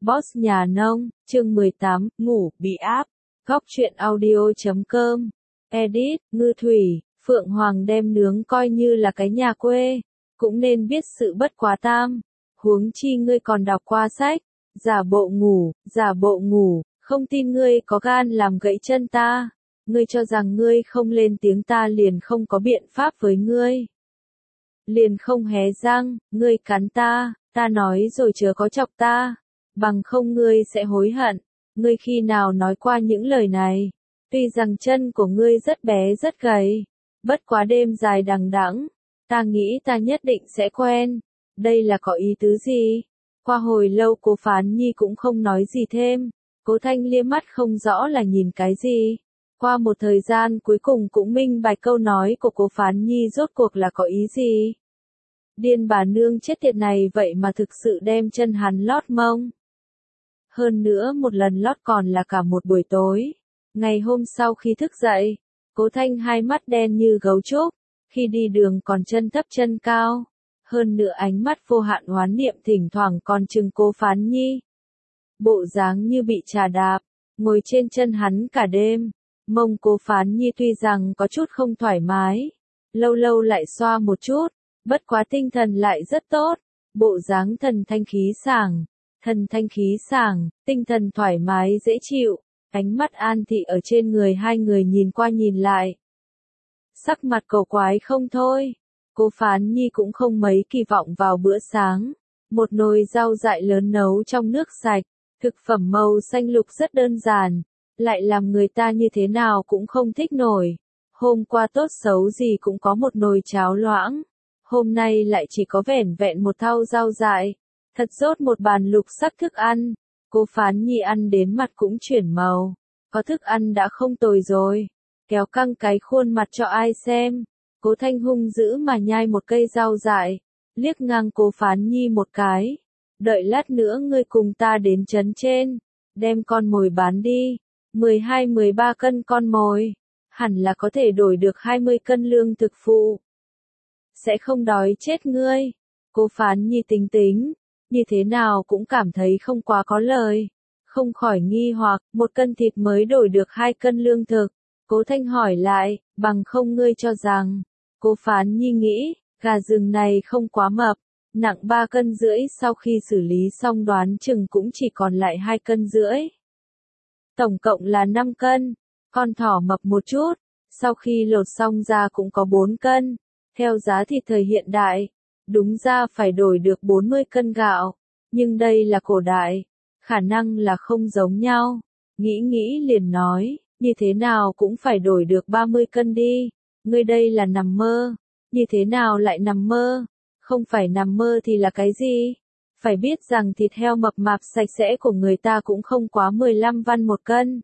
Boss nhà nông, chương 18, ngủ, bị áp. Góc truyện audio.com. Edit, Ngư Thủy, Phượng Hoàng đem nướng coi như là cái nhà quê. Cũng nên biết sự bất quá tam. Huống chi ngươi còn đọc qua sách. Giả bộ ngủ, không tin ngươi có gan làm gãy chân ta. Ngươi cho rằng ngươi không lên tiếng ta liền không có biện pháp với ngươi. Liền không hé răng, ngươi cắn ta nói rồi chớ có chọc ta. Bằng không ngươi sẽ hối hận. Ngươi khi nào nói qua những lời này? Tuy rằng chân của ngươi rất bé rất gầy, bất quá đêm dài đằng đẵng, ta nghĩ ta nhất định sẽ quen. Đây là có ý tứ gì? Qua hồi lâu Cố Phán Nhi cũng không nói gì thêm. Cố Thanh liếc mắt không rõ là nhìn cái gì. Qua một thời gian cuối cùng cũng minh bạch câu nói của Cố Phán Nhi rốt cuộc là có ý gì. Điên bà nương chết tiệt này vậy mà thực sự đem chân hắn lót mông. Hơn nữa một lần lót còn là cả một buổi tối. Ngày hôm sau khi thức dậy, Cố Thanh hai mắt đen như gấu trúc, khi đi đường còn chân thấp chân cao. Hơn nữa ánh mắt vô hạn oán niệm thỉnh thoảng còn chừng Cố Phán Nhi. Bộ dáng như bị trà đạp, ngồi trên chân hắn cả đêm. Mông Cố Phán Nhi tuy rằng có chút không thoải mái, lâu lâu lại xoa một chút, bất quá tinh thần lại rất tốt. Bộ dáng thần thanh khí sảng, tinh thần thoải mái dễ chịu, ánh mắt an thị ở trên người hai người nhìn qua nhìn lại. Sắc mặt cầu quái không thôi, Cố Phán Nhi cũng không mấy kỳ vọng vào bữa sáng. Một nồi rau dại lớn nấu trong nước sạch, thực phẩm màu xanh lục rất đơn giản, lại làm người ta như thế nào cũng không thích nổi. Hôm qua tốt xấu gì cũng có một nồi cháo loãng, hôm nay lại chỉ có vẻn vẹn một thau rau dại. Thật dốt một bàn lục sắc thức ăn. Cố Phán Nhi ăn đến mặt cũng chuyển màu. Có thức ăn đã không tồi rồi. Kéo căng cái khuôn mặt cho ai xem. Cố Thanh hung dữ mà nhai một cây rau dại, liếc ngang Cố Phán Nhi một cái. Đợi lát nữa ngươi cùng ta đến trấn trên, đem con mồi bán đi. 12-13 cân con mồi, hẳn là có thể đổi được 20 cân lương thực phụ. Sẽ không đói chết ngươi. Cố Phán Nhi tính tính, như thế nào cũng cảm thấy không quá có lời. Không khỏi nghi hoặc, 1 cân thịt mới đổi được 2 cân lương thực. Cố Thanh hỏi lại, bằng không ngươi cho rằng. Cố Phán Nhi nghĩ, gà rừng này không quá mập, nặng 3 cân rưỡi, sau khi xử lý xong đoán chừng cũng chỉ còn lại 2 cân rưỡi. Tổng cộng là 5 cân, con thỏ mập một chút, sau khi lột xong ra cũng có 4 cân. Theo giá thịt thời hiện đại, đúng ra phải đổi được 40 cân gạo, nhưng đây là cổ đại, khả năng là không giống nhau. Nghĩ liền nói, như thế nào cũng phải đổi được 30 cân đi, ngươi đây là nằm mơ, như thế nào lại nằm mơ, không phải nằm mơ thì là cái gì? Phải biết rằng thịt heo mập mạp sạch sẽ của người ta cũng không quá 15 văn 1 cân.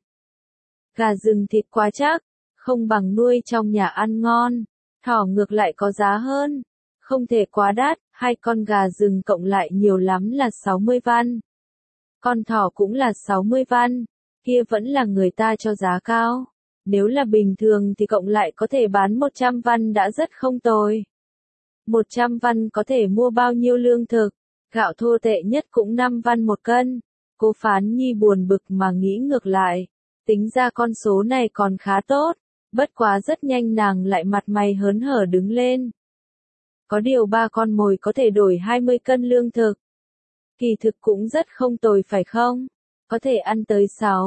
Gà rừng thịt quá chắc, không bằng nuôi trong nhà ăn ngon, thỏ ngược lại có giá hơn. Không thể quá đắt, 2 con gà rừng cộng lại nhiều lắm là 60 văn. Con thỏ cũng là 60 văn, kia vẫn là người ta cho giá cao. Nếu là bình thường thì cộng lại có thể bán 100 văn đã rất không tồi. 100 văn có thể mua bao nhiêu lương thực, gạo thô tệ nhất cũng 5 văn 1 cân. Cố Phán Nhi buồn bực mà nghĩ ngược lại, tính ra con số này còn khá tốt, bất quá rất nhanh nàng lại mặt mày hớn hở đứng lên. Có điều 3 con mồi có thể đổi 20 cân lương thực. Kỳ thực cũng rất không tồi phải không? Có thể ăn tới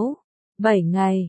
6-7 ngày,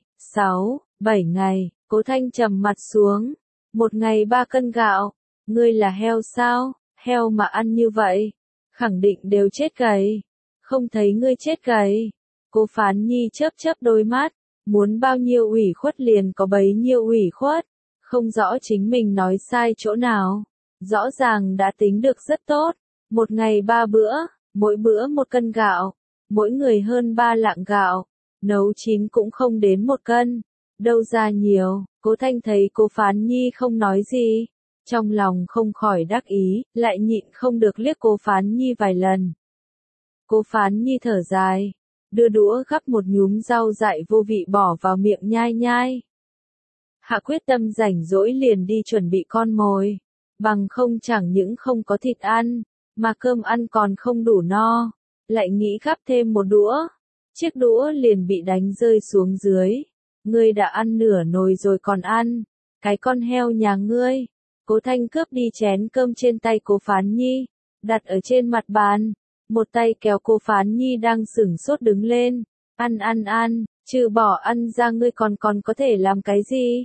6-7 ngày, Cố Thanh trầm mặt xuống. 1 ngày 3 cân gạo, ngươi là heo sao? Heo mà ăn như vậy, khẳng định đều chết gầy. Không thấy ngươi chết gầy. Cố Phán Nhi chớp đôi mắt, muốn bao nhiêu ủy khuất liền có bấy nhiêu ủy khuất, không rõ chính mình nói sai chỗ nào. Rõ ràng đã tính được rất tốt, 1 ngày 3 bữa, mỗi bữa 1 cân gạo, mỗi người hơn 3 lạng gạo, nấu chín cũng không đến 1 cân, đâu ra nhiều. Cố Thanh thấy Cố Phán Nhi không nói gì, trong lòng không khỏi đắc ý, lại nhịn không được liếc Cố Phán Nhi vài lần. Cố Phán Nhi thở dài, đưa đũa gắp một nhúm rau dại vô vị bỏ vào miệng nhai. Hạ quyết tâm rảnh rỗi liền đi chuẩn bị con mồi. Bằng không chẳng những không có thịt ăn, mà cơm ăn còn không đủ no, lại nghĩ gắp thêm một đũa. Chiếc đũa liền bị đánh rơi xuống dưới. Ngươi đã ăn nửa nồi rồi còn ăn. Cái con heo nhà ngươi. Cố Thanh cướp đi chén cơm trên tay Cố Phán Nhi, đặt ở trên mặt bàn. Một tay kéo Cố Phán Nhi đang sửng sốt đứng lên. Ăn, trừ bỏ ăn ra ngươi còn có thể làm cái gì?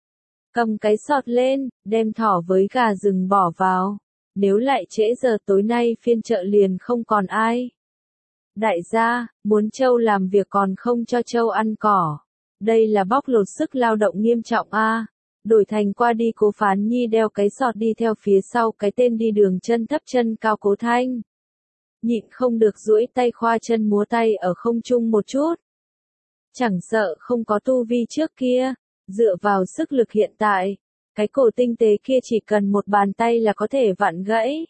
Cầm cái sọt lên, đem thỏ với gà rừng bỏ vào. Nếu lại trễ giờ tối nay phiên chợ liền không còn ai. Đại gia, muốn trâu làm việc còn không cho trâu ăn cỏ. Đây là bóc lột sức lao động nghiêm trọng a. Đổi thành qua đi Cố Phán Nhi đeo cái sọt đi theo phía sau cái tên đi đường chân thấp chân cao Cố Thanh. Nhịn không được duỗi tay khoa chân múa tay ở không trung một chút. Chẳng sợ không có tu vi trước kia, dựa vào sức lực hiện tại, cái cổ tinh tế kia chỉ cần một bàn tay là có thể vặn gãy.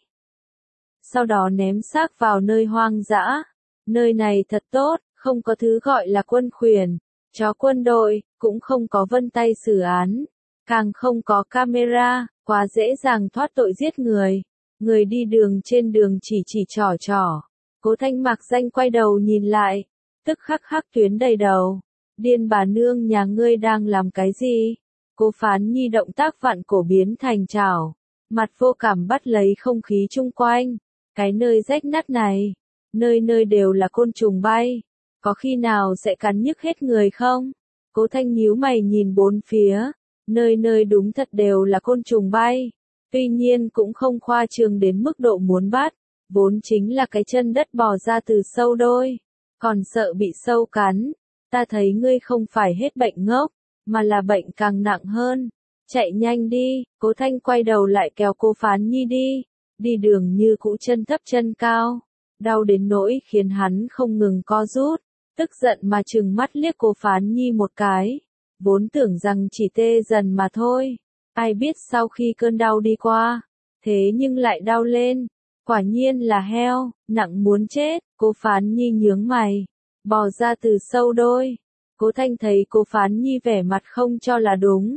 Sau đó ném xác vào nơi hoang dã. Nơi này thật tốt, không có thứ gọi là quân khuyển, chó quân đội, cũng không có vân tay xử án, càng không có camera, quá dễ dàng thoát tội giết người. Người đi đường trên đường chỉ trỏ. Cố Thanh mặc danh quay đầu nhìn lại, tức khắc tuyến đầy đầu. Điên bà nương nhà ngươi đang làm cái gì? Cố Phán Nhi động tác vặn cổ biến thành chảo, mặt vô cảm bắt lấy không khí chung quanh. Cái nơi rách nát này, nơi đều là côn trùng bay, có khi nào sẽ cắn nhức hết người không? Cố Thanh nhíu mày nhìn bốn phía, nơi đúng thật đều là côn trùng bay. Tuy nhiên cũng không khoa trương đến mức độ muốn bắt, vốn chính là cái chân đất bò ra từ sâu đôi, còn sợ bị sâu cắn. Ta thấy ngươi không phải hết bệnh ngốc, mà là bệnh càng nặng hơn. Chạy nhanh đi, Cố Thanh quay đầu lại kéo Cố Phán Nhi đi đường như cũ chân thấp chân cao, đau đến nỗi khiến hắn không ngừng co rút, tức giận mà trừng mắt liếc Cố Phán Nhi một cái, vốn tưởng rằng chỉ tê dần mà thôi, ai biết sau khi cơn đau đi qua, thế nhưng lại đau lên, quả nhiên là heo, nặng muốn chết. Cố Phán Nhi nhướng mày, bò ra từ sâu đôi. Cố Thanh thấy Cố Phán Nhi vẻ mặt không cho là đúng,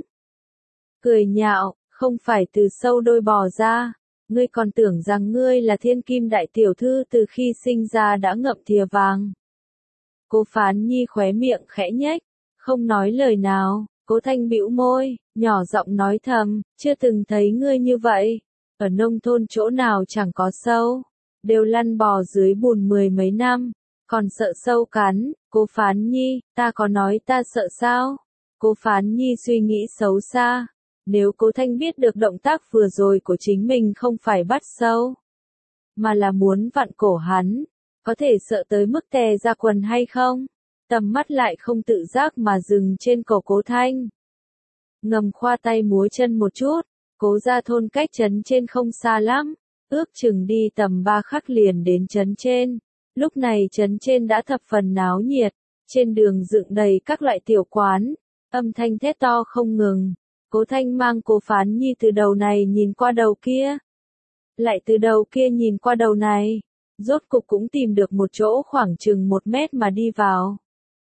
cười nhạo, không phải từ sâu đôi bò ra, ngươi còn tưởng rằng ngươi là thiên kim đại tiểu thư từ khi sinh ra đã ngậm thìa vàng. Cố Phán Nhi khóe miệng khẽ nhếch, không nói lời nào. Cố Thanh bĩu môi, nhỏ giọng nói thầm, chưa từng thấy ngươi như vậy. Ở nông thôn chỗ nào chẳng có sâu, đều lăn bò dưới bùn 10 mấy năm, còn sợ sâu cắn. Cố Phán Nhi, ta có nói ta sợ sao? Cố Phán Nhi suy nghĩ xấu xa. Nếu Cố Thanh biết được động tác vừa rồi của chính mình không phải bắt sâu, mà là muốn vặn cổ hắn, có thể sợ tới mức tè ra quần hay không? Tầm mắt lại không tự giác mà dừng trên cổ Cố Thanh. Ngầm khoa tay múa chân một chút, Cố ra thôn cách trấn trên không xa lắm, ước chừng đi tầm 3 khắc liền đến trấn trên. Lúc này trấn trên đã thập phần náo nhiệt, trên đường dựng đầy các loại tiểu quán, âm thanh thét to không ngừng. Cố Thanh mang Cố Phán Nhi từ đầu này nhìn qua đầu kia, lại từ đầu kia nhìn qua đầu này, rốt cục cũng tìm được một chỗ khoảng chừng 1 mét mà đi vào.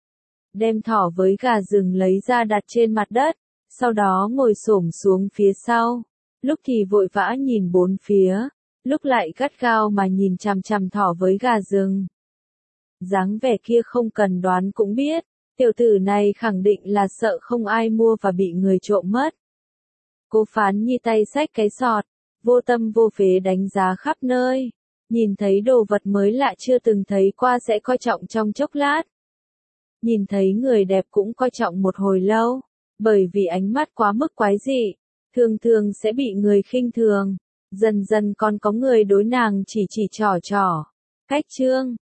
Đem thỏ với gà rừng lấy ra đặt trên mặt đất, sau đó ngồi xổm xuống phía sau, lúc thì vội vã nhìn bốn phía, lúc lại gắt gao mà nhìn chằm chằm thỏ với gà rừng. Dáng vẻ kia không cần đoán cũng biết, tiểu tử này khẳng định là sợ không ai mua và bị người trộm mất. Cố Phán Nhi tay xách cái sọt, vô tâm vô phế đánh giá khắp nơi, nhìn thấy đồ vật mới lạ chưa từng thấy qua sẽ coi trọng trong chốc lát. Nhìn thấy người đẹp cũng coi trọng một hồi lâu, bởi vì ánh mắt quá mức quái dị, thường thường sẽ bị người khinh thường, dần dần còn có người đối nàng chỉ trỏ. Cách chương